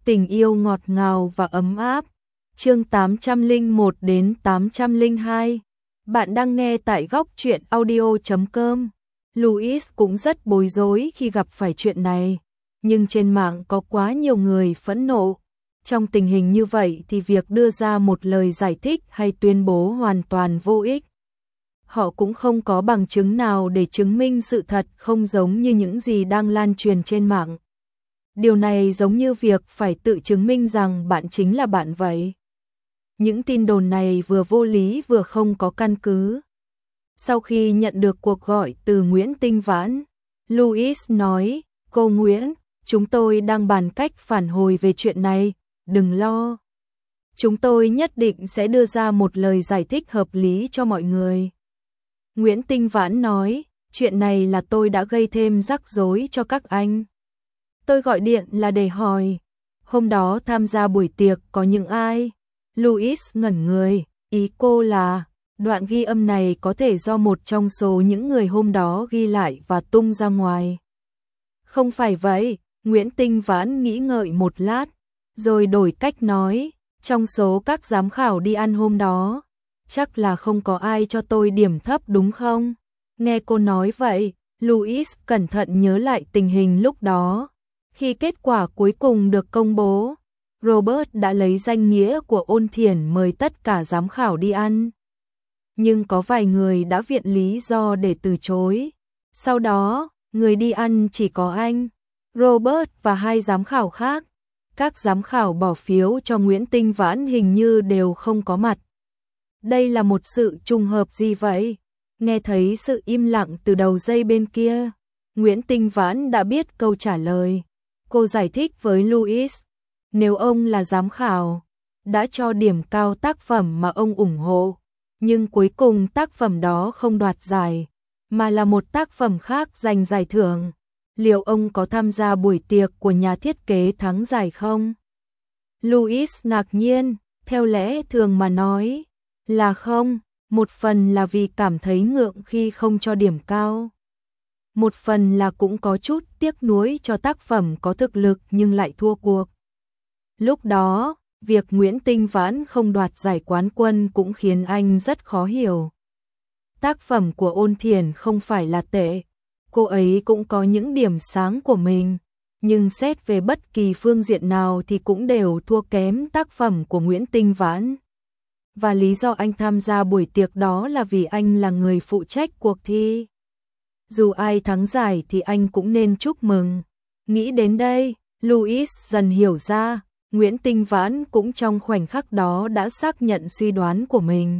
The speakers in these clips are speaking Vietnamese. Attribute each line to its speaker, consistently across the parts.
Speaker 1: Tình yêu ngọt ngào và ấm áp. Chương 801 đến 802. Bạn đang nghe tại góc truyện audio.com. Louis cũng rất bối rối khi gặp phải chuyện này, nhưng trên mạng có quá nhiều người phẫn nộ. Trong tình hình như vậy thì việc đưa ra một lời giải thích hay tuyên bố hoàn toàn vô ích. Họ cũng không có bằng chứng nào để chứng minh sự thật, không giống như những gì đang lan truyền trên mạng. Điều này giống như việc phải tự chứng minh rằng bạn chính là bạn vậy. Những tin đồn này vừa vô lý vừa không có căn cứ. Sau khi nhận được cuộc gọi từ Nguyễn Tinh Vãn, Louis nói, cô Nguyễn, chúng tôi đang bàn cách phản hồi về chuyện này, đừng lo. Chúng tôi nhất định sẽ đưa ra một lời giải thích hợp lý cho mọi người. Nguyễn Tinh Vãn nói, chuyện này là tôi đã gây thêm rắc rối cho các anh. Tôi gọi điện là để hỏi, hôm đó tham gia buổi tiệc có những ai? Louis ngẩn người, ý cô là, đoạn ghi âm này có thể do một trong số những người hôm đó ghi lại và tung ra ngoài. Không phải vậy, Nguyễn Tinh Vãn nghĩ ngợi một lát, rồi đổi cách nói, trong số các giám khảo đi ăn hôm đó, chắc là không có ai cho tôi điểm thấp đúng không? Nghe cô nói vậy, Louis cẩn thận nhớ lại tình hình lúc đó. Khi kết quả cuối cùng được công bố, Robert đã lấy danh nghĩa của Ôn Thiển mời tất cả giám khảo đi ăn. Nhưng có vài người đã viện lý do để từ chối. Sau đó, người đi ăn chỉ có anh, Robert và hai giám khảo khác. Các giám khảo bỏ phiếu cho Nguyễn Tinh Vãn hình như đều không có mặt. Đây là một sự trùng hợp gì vậy? Nghe thấy sự im lặng từ đầu dây bên kia, Nguyễn Tinh Vãn đã biết câu trả lời. Cô giải thích với Louis, nếu ông là giám khảo, đã cho điểm cao tác phẩm mà ông ủng hộ, nhưng cuối cùng tác phẩm đó không đoạt giải, mà là một tác phẩm khác giành giải thưởng, liệu ông có tham gia buổi tiệc của nhà thiết kế thắng giải không? Louis ngạc nhiên, theo lẽ thường mà nói, là không, một phần là vì cảm thấy ngượng khi không cho điểm cao. Một phần là cũng có chút tiếc nuối cho tác phẩm có thực lực nhưng lại thua cuộc. Lúc đó, việc Nguyễn Tinh Vãn không đoạt giải quán quân cũng khiến anh rất khó hiểu. Tác phẩm của Ôn Thiển không phải là tệ, cô ấy cũng có những điểm sáng của mình, nhưng xét về bất kỳ phương diện nào thì cũng đều thua kém tác phẩm của Nguyễn Tinh Vãn. Và lý do anh tham gia buổi tiệc đó là vì anh là người phụ trách cuộc thi. Dù ai thắng giải thì anh cũng nên chúc mừng. Nghĩ đến đây, Louis dần hiểu ra, Nguyễn Tinh Vãn cũng trong khoảnh khắc đó đã xác nhận suy đoán của mình.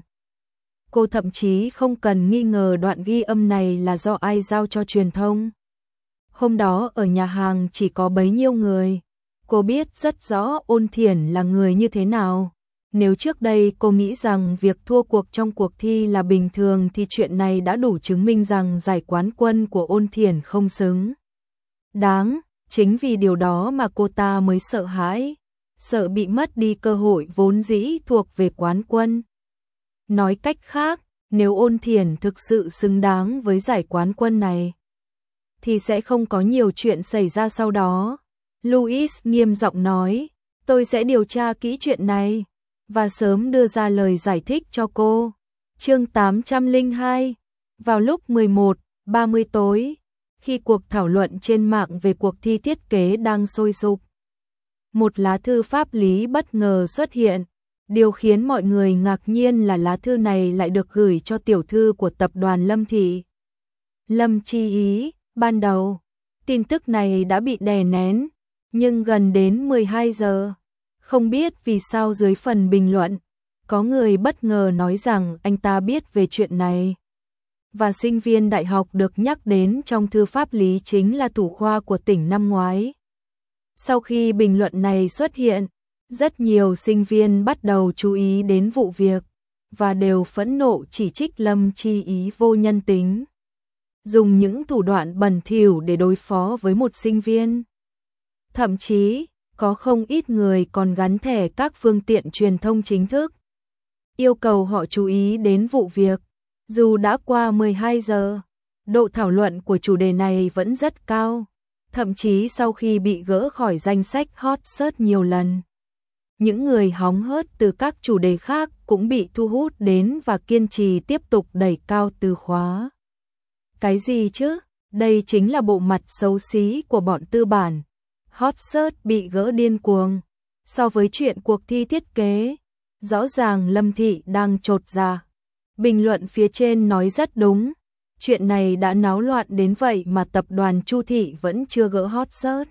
Speaker 1: Cô thậm chí không cần nghi ngờ đoạn ghi âm này là do ai giao cho truyền thông. Hôm đó ở nhà hàng chỉ có bấy nhiêu người. Cô biết rất rõ Ôn Thiển là người như thế nào. Nếu trước đây cô nghĩ rằng việc thua cuộc trong cuộc thi là bình thường thì chuyện này đã đủ chứng minh rằng giải quán quân của Ôn Thiển không xứng đáng. Chính vì điều đó mà cô ta mới sợ hãi, sợ bị mất đi cơ hội vốn dĩ thuộc về quán quân. Nói cách khác, nếu Ôn Thiển thực sự xứng đáng với giải quán quân này, thì sẽ không có nhiều chuyện xảy ra sau đó. Louis nghiêm giọng nói, tôi sẽ điều tra kỹ chuyện này và sớm đưa ra lời giải thích cho cô. Chương 802. Vào lúc 11:30 tối, khi cuộc thảo luận trên mạng về cuộc thi thiết kế đang sôi sục, một lá thư pháp lý bất ngờ xuất hiện. Điều khiến mọi người ngạc nhiên là lá thư này lại được gửi cho tiểu thư của tập đoàn Lâm Thị, Lâm Chi Ý. Ban đầu, tin tức này đã bị đè nén, nhưng gần đến 12 giờ, không biết vì sao dưới phần bình luận, có người bất ngờ nói rằng anh ta biết về chuyện này. Và sinh viên đại học được nhắc đến trong thư pháp lý chính là thủ khoa của tỉnh năm ngoái. Sau khi bình luận này xuất hiện, rất nhiều sinh viên bắt đầu chú ý đến vụ việc, và đều phẫn nộ chỉ trích Lâm Chi Ý vô nhân tính, dùng những thủ đoạn bẩn thỉu để đối phó với một sinh viên. Thậm chí, có không ít người còn gắn thẻ các phương tiện truyền thông chính thức, yêu cầu họ chú ý đến vụ việc. Dù đã qua 12 giờ, độ thảo luận của chủ đề này vẫn rất cao. Thậm chí sau khi bị gỡ khỏi danh sách hot search nhiều lần, những người hóng hớt từ các chủ đề khác cũng bị thu hút đến và kiên trì tiếp tục đẩy cao từ khóa. Cái gì chứ? Đây chính là bộ mặt xấu xí của bọn tư bản. Hot search bị gỡ điên cuồng. So với chuyện cuộc thi thiết kế, rõ ràng Lâm Thị đang chột dạ. Bình luận phía trên nói rất đúng. Chuyện này đã náo loạn đến vậy mà tập đoàn Chu Thị vẫn chưa gỡ hot search.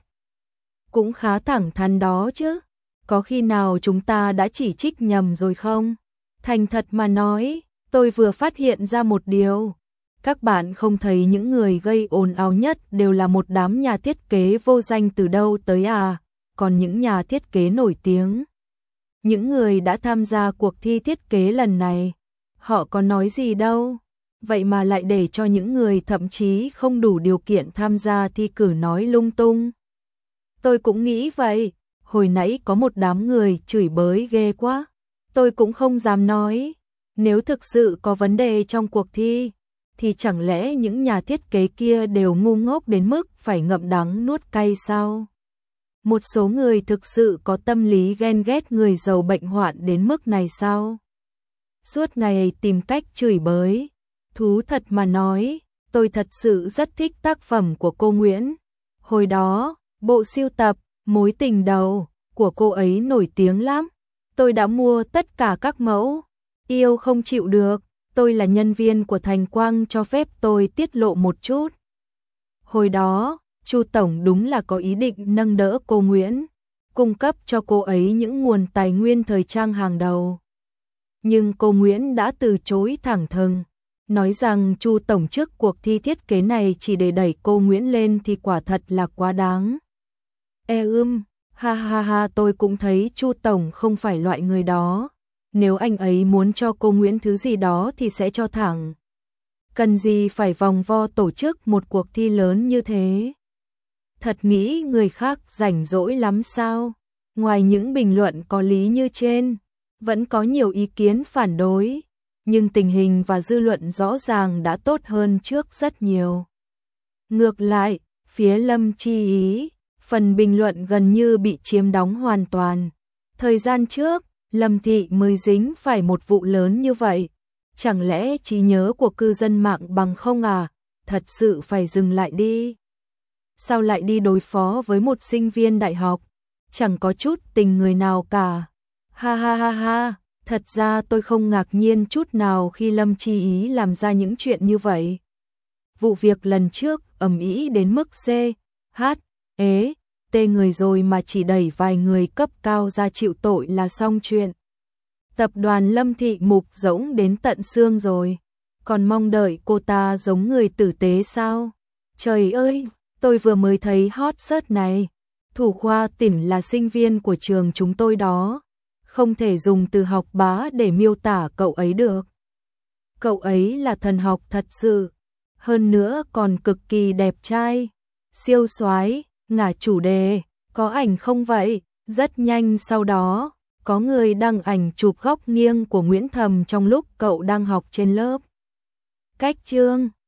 Speaker 1: Cũng khá thẳng thắn đó chứ. Có khi nào chúng ta đã chỉ trích nhầm rồi không? Thành thật mà nói, tôi vừa phát hiện ra một điều. Các bạn không thấy những người gây ồn ào nhất đều là một đám nhà thiết kế vô danh từ đâu tới à? Còn những nhà thiết kế nổi tiếng, những người đã tham gia cuộc thi thiết kế lần này, họ có nói gì đâu. Vậy mà lại để cho những người thậm chí không đủ điều kiện tham gia thi cử nói lung tung. Tôi cũng nghĩ vậy. Hồi nãy có một đám người chửi bới ghê quá. Tôi cũng không dám nói. Nếu thực sự có vấn đề trong cuộc thi, thì chẳng lẽ những nhà thiết kế kia đều ngu ngốc đến mức phải ngậm đắng nuốt cay sao? Một số người thực sự có tâm lý ghen ghét người giàu bệnh hoạn đến mức này sao? Suốt ngày tìm cách chửi bới. Thú thật mà nói, tôi thật sự rất thích tác phẩm của cô Nguyễn. Hồi đó, bộ sưu tập Mối tình đầu của cô ấy nổi tiếng lắm. Tôi đã mua tất cả các mẫu. Yêu không chịu được, tôi là nhân viên của Thành Quang cho phép tôi tiết lộ một chút. Hồi đó, Chu Tổng đúng là có ý định nâng đỡ cô Nguyễn, cung cấp cho cô ấy những nguồn tài nguyên thời trang hàng đầu. Nhưng cô Nguyễn đã từ chối thẳng thừng, nói rằng Chu Tổng trước cuộc thi thiết kế này chỉ để đẩy cô Nguyễn lên thì quả thật là quá đáng. Ha ha ha, tôi cũng thấy Chu Tổng không phải loại người đó. Nếu anh ấy muốn cho cô Nguyễn thứ gì đó thì sẽ cho thẳng. Cần gì phải vòng vo tổ chức một cuộc thi lớn như thế? Thật nghĩ người khác rảnh rỗi lắm sao? Ngoài những bình luận có lý như trên, vẫn có nhiều ý kiến phản đối. Nhưng tình hình và dư luận rõ ràng đã tốt hơn trước rất nhiều. Ngược lại, phía Lâm Chi Ý, phần bình luận gần như bị chiếm đóng hoàn toàn. Thời gian trước, Lâm Thị mới dính phải một vụ lớn như vậy. Chẳng lẽ trí nhớ của cư dân mạng bằng không à? Thật sự phải dừng lại đi. Sao lại đi đối phó với một sinh viên đại học? Chẳng có chút tình người nào cả. Ha ha ha ha, thật ra tôi không ngạc nhiên chút nào khi Lâm Chi Ý làm ra những chuyện như vậy. Vụ việc lần trước ầm ĩ đến mức T người rồi mà chỉ đẩy vài người cấp cao ra chịu tội là xong chuyện. Tập đoàn Lâm Thị mục rỗng đến tận xương rồi, còn mong đợi cô ta giống người tử tế sao? Trời ơi, tôi vừa mới thấy hot search này. Thủ khoa tỉnh là sinh viên của trường chúng tôi đó. Không thể dùng từ học bá để miêu tả cậu ấy được. Cậu ấy là thần học thật sự. Hơn nữa còn cực kỳ đẹp trai, siêu soái, ngả chủ đề, có ảnh không vậy? Rất nhanh sau đó, có người đăng ảnh chụp góc nghiêng của Nguyễn Thầm trong lúc cậu đang học trên lớp. Cách chương